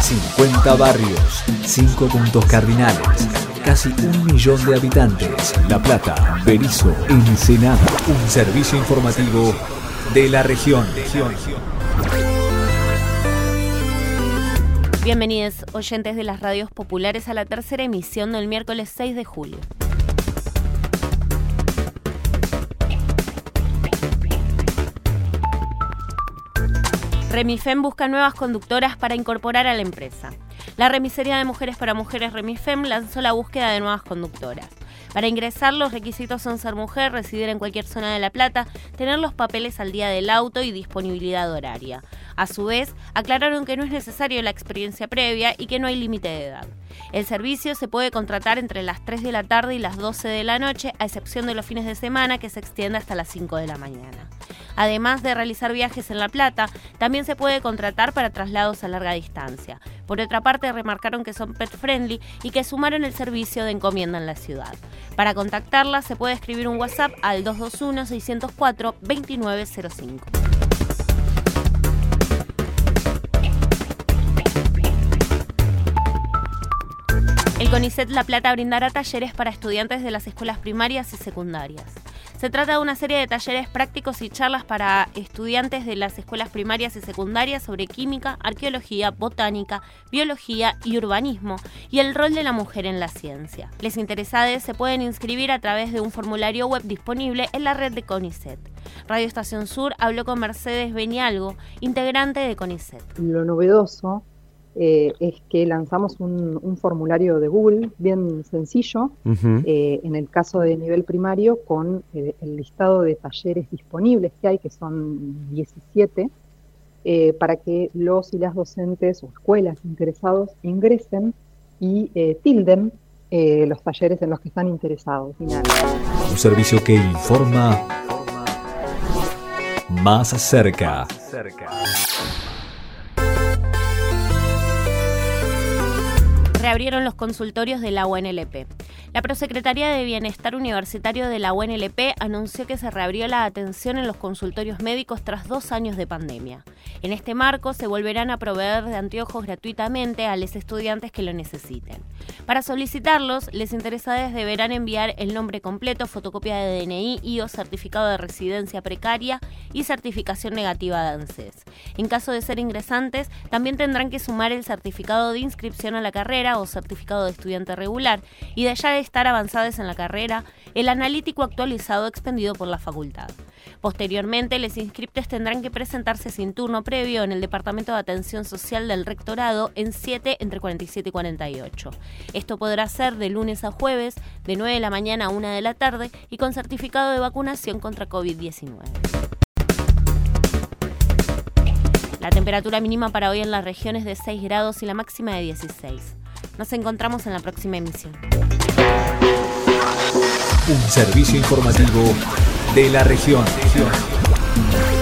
50 barrios, 5 puntos cardinales, casi 1 millón de habitantes. La Plata, Berisso, Ensenada. Un servicio informativo de la región. Bienvenidos, oyentes de las radios populares, a la tercera emisión del miércoles 6 de julio. Remifem busca nuevas conductoras para incorporar a la empresa. La Remisería de Mujeres para Mujeres Remifem lanzó la búsqueda de nuevas conductoras. Para ingresar, los requisitos son ser mujer, residir en cualquier zona de La Plata, tener los papeles al día del auto y disponibilidad horaria. A su vez, aclararon que no es necesario la experiencia previa y que no hay límite de edad. El servicio se puede contratar entre las 3 de la tarde y las 12 de la noche, a excepción de los fines de semana, que se extiende hasta las 5 de la mañana. Además de realizar viajes en La Plata, también se puede contratar para traslados a larga distancia. Por otra parte, remarcaron que son pet friendly y que sumaron el servicio de encomienda en la ciudad. Para contactarla se puede escribir un WhatsApp al 221-604-2905. El CONICET La Plata brindará talleres para estudiantes de las escuelas primarias y secundarias. Se trata de una serie de talleres prácticos y charlas para estudiantes de las escuelas primarias y secundarias sobre química, arqueología, botánica, biología y urbanismo y el rol de la mujer en la ciencia. Les interesados se pueden inscribir a través de un formulario web disponible en la red de CONICET. Radio Estación Sur habló con Mercedes Benialgo, integrante de CONICET. Lo novedoso es que lanzamos un formulario de Google bien sencillo, en el caso de nivel primario, con el listado de talleres disponibles que hay, que son 17, para que los y las docentes o escuelas interesados ingresen y tilden los talleres en los que están interesados. Un servicio que informa más cerca. Reabrieron los consultorios de la UNLP. La Prosecretaría de Bienestar Universitario de la UNLP anunció que se reabrió la atención en los consultorios médicos tras 2 años de pandemia. En este marco se volverán a proveer de anteojos gratuitamente a los estudiantes que lo necesiten. Para solicitarlos, los interesados deberán enviar el nombre completo, fotocopia de DNI y o certificado de residencia precaria y certificación negativa de ANSES. En caso de ser ingresantes, también tendrán que sumar el certificado de inscripción a la carrera o certificado de estudiante regular y de ya estar avanzados en la carrera, el analítico actualizado expendido por la facultad. Posteriormente, los inscriptos tendrán que presentarse sin turno previo en el Departamento de Atención Social del Rectorado en 7 entre 47 y 48. Esto podrá ser de lunes a jueves, de 9 de la mañana a 1 de la tarde y con certificado de vacunación contra COVID-19. La temperatura mínima para hoy en la región es de 6 grados y la máxima de 16. Nos encontramos en la próxima emisión. Un servicio informativo de la región.